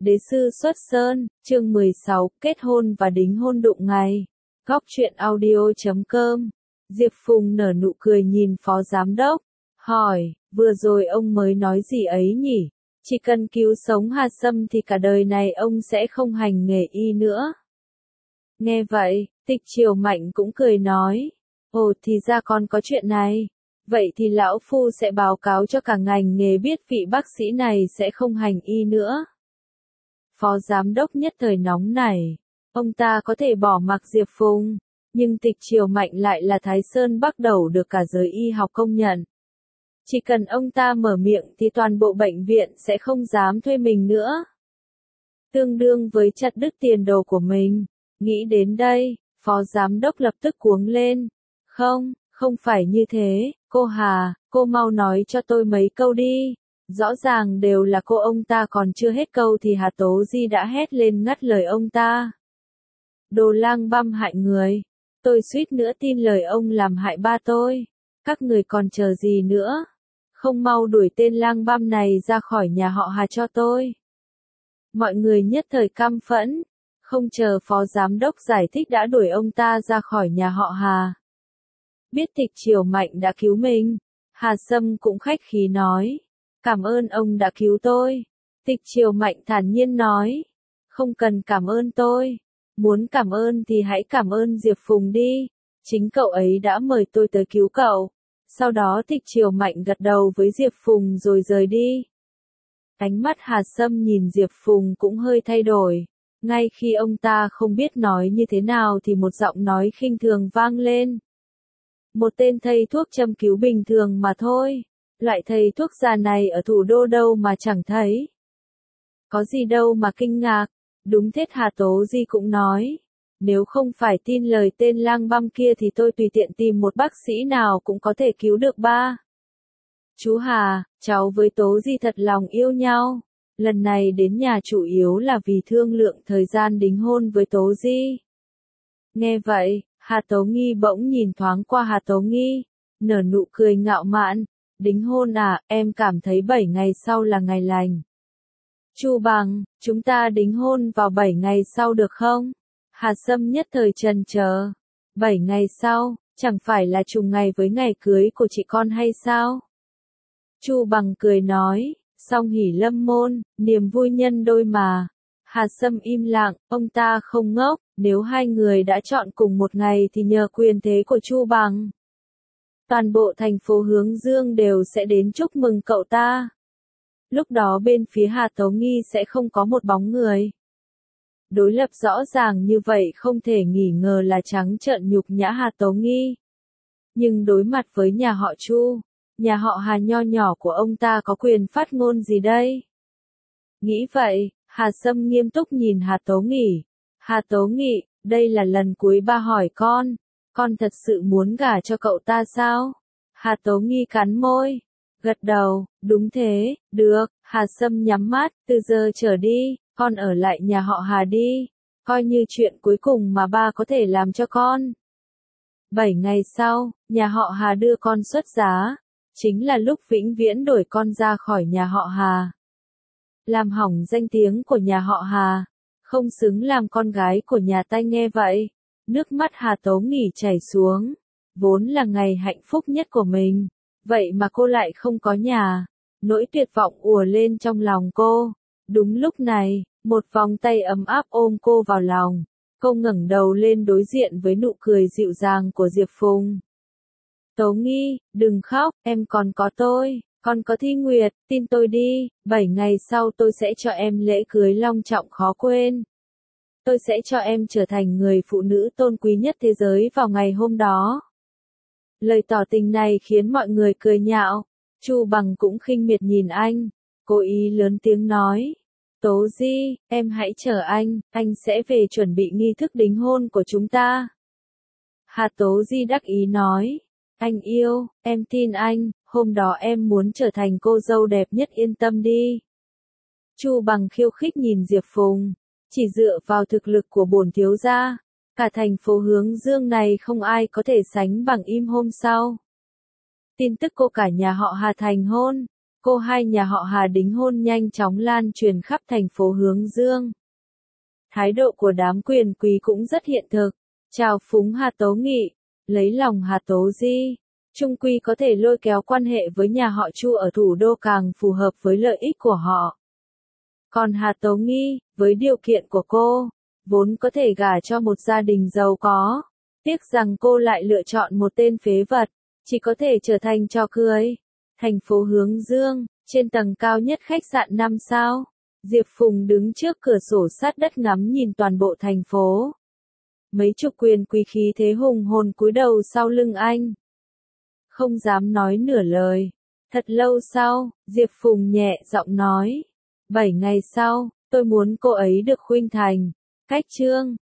Đế sư xuất sơn, chương 16, kết hôn và đính hôn đụng ngày. Góc truyện audio.com. Diệp Phùng nở nụ cười nhìn phó giám đốc, hỏi, vừa rồi ông mới nói gì ấy nhỉ? Chỉ cần cứu sống Hà Sâm thì cả đời này ông sẽ không hành nghề y nữa. Nghe vậy, Tịch Triều Mạnh cũng cười nói, ồ thì ra còn có chuyện này. Vậy thì lão phu sẽ báo cáo cho cả ngành nghề biết vị bác sĩ này sẽ không hành y nữa. Phó giám đốc nhất thời nóng nảy, ông ta có thể bỏ mặc Diệp Phùng, nhưng Tịch Triều Mạnh lại là Thái Sơn Bắc Đầu được cả giới y học công nhận. Chỉ cần ông ta mở miệng thì toàn bộ bệnh viện sẽ không dám thuê mình nữa. Tương đương với chặt đứt tiền đồ của mình. Nghĩ đến đây, phó giám đốc lập tức cuống lên. Không phải như thế, cô Hà, cô mau nói cho tôi mấy câu đi. Rõ ràng đều là cô, ông ta còn chưa hết câu thì Hà Tố Di đã hét lên ngắt lời ông ta. Đồ lang băm hại người. Tôi suýt nữa tin lời ông làm hại ba tôi. Các người còn chờ gì nữa? Không mau đuổi tên lang băm này ra khỏi nhà họ Hà cho tôi. Mọi người nhất thời căm phẫn. Không chờ phó giám đốc giải thích đã đuổi ông ta ra khỏi nhà họ Hà. Biết Tịch Triều Mạnh đã cứu mình, Hà Sâm cũng khách khí nói. Cảm ơn ông đã cứu tôi. Tịch Triều Mạnh thản nhiên nói. Không cần cảm ơn tôi. Muốn cảm ơn thì hãy cảm ơn Diệp Phùng đi. Chính cậu ấy đã mời tôi tới cứu cậu. Sau đó Tịch Triều Mạnh gật đầu với Diệp Phùng rồi rời đi. Ánh mắt Hà Sâm nhìn Diệp Phùng cũng hơi thay đổi. Ngay khi ông ta không biết nói như thế nào thì một giọng nói khinh thường vang lên. Một tên thầy thuốc châm cứu bình thường mà thôi. Loại thầy thuốc già này ở thủ đô đâu mà chẳng thấy. Có gì đâu mà kinh ngạc. Đúng thế, Hà Tố Di cũng nói. Nếu không phải tin lời tên lang băm kia thì tôi tùy tiện tìm một bác sĩ nào cũng có thể cứu được ba. Chú Hà, cháu với Tố Di thật lòng yêu nhau. Lần này đến nhà chủ yếu là vì thương lượng thời gian đính hôn với Tố Di. Nghe vậy, Hà Tố Nghi bỗng nhìn thoáng qua Hà Tố Nghi, nở nụ cười ngạo mạn. Đính hôn à, em cảm thấy 7 ngày sau là ngày lành. Chu Bằng, chúng ta đính hôn vào 7 ngày sau được không? Hà Sâm nhất thời chần chờ. 7 ngày sau, chẳng phải là trùng ngày với ngày cưới của chị con hay sao? Chu Bằng cười nói, song hỷ lâm môn, niềm vui nhân đôi mà. Hà Sâm im lặng, ông ta không ngốc, nếu hai người đã chọn cùng một ngày thì nhờ quyền thế của Chu Bằng. Toàn bộ thành phố Hướng Dương đều sẽ đến chúc mừng cậu ta. Lúc đó bên phía Hà Tố Nghi sẽ không có một bóng người. Đối lập rõ ràng như vậy không thể nghi ngờ là trắng trợn nhục nhã Hà Tố Nghi. Nhưng đối mặt với nhà họ Chu, nhà họ Hà nho nhỏ của ông ta có quyền phát ngôn gì đây? Nghĩ vậy, Hà Sâm nghiêm túc nhìn Hà Tố Nghị. Hà Tố Nghị, đây là lần cuối ba hỏi con thật sự muốn gả cho cậu ta sao? Hà Tố Nghi cắn môi, gật đầu, đúng thế, được. Hà Sâm nhắm mắt, từ giờ trở đi, con ở lại nhà họ Hà đi, coi như chuyện cuối cùng mà ba có thể làm cho con. 7 ngày sau, nhà họ Hà đưa con xuất giá, chính là lúc vĩnh viễn đuổi con ra khỏi nhà họ Hà. Làm hỏng danh tiếng của nhà họ Hà, không xứng làm con gái của nhà ta. Nghe vậy, nước mắt Hà Tố Nghỉ chảy xuống, vốn là ngày hạnh phúc nhất của mình, vậy mà cô lại không có nhà, nỗi tuyệt vọng ùa lên trong lòng cô. Đúng lúc này, một vòng tay ấm áp ôm cô vào lòng, cô ngẩng đầu lên đối diện với nụ cười dịu dàng của Diệp Phùng. Tố Nghi, đừng khóc, em còn có tôi. Còn có Thi Nguyệt, tin tôi đi, 7 ngày sau tôi sẽ cho em lễ cưới long trọng khó quên. Tôi sẽ cho em trở thành người phụ nữ tôn quý nhất thế giới vào ngày hôm đó. Lời tỏ tình này khiến mọi người cười nhạo. Chu Bằng cũng khinh miệt nhìn anh, cố ý lớn tiếng nói. Tố Di, em hãy chờ anh sẽ về chuẩn bị nghi thức đính hôn của chúng ta. Hà Tố Di đắc ý nói. Anh yêu, em tin anh, hôm đó em muốn trở thành cô dâu đẹp nhất, yên tâm đi. Chu Bằng khiêu khích nhìn Diệp Phùng, chỉ dựa vào thực lực của bổn thiếu gia, cả thành phố Hướng Dương này không ai có thể sánh bằng. Im hôm sau, tin tức cô cả nhà họ Hà thành hôn, Cô hai nhà họ Hà đính hôn nhanh chóng lan truyền khắp thành phố Hướng Dương. Thái độ của đám quyền quý cũng rất hiện thực, chào phúng Hà Tố Nghị, lấy lòng Hà Tố Di. Trung quy có thể lôi kéo quan hệ với nhà họ Chu ở thủ đô càng phù hợp với lợi ích của họ. Còn Hà Tố Nghi, với điều kiện của cô, vốn có thể gả cho một gia đình giàu có. Tiếc rằng cô lại lựa chọn một tên phế vật, chỉ có thể trở thành trò cười. Thành phố Hướng Dương, trên tầng cao nhất khách sạn 5 sao, Diệp Phùng đứng trước cửa sổ sát đất ngắm nhìn toàn bộ thành phố. Mấy chục quyền quý khí thế hùng hồn cúi đầu sau lưng anh. Không dám nói nửa lời. Thật lâu sau, Diệp Phùng nhẹ giọng nói. 7 ngày sau, tôi muốn cô ấy được khuynh thành. Cách chương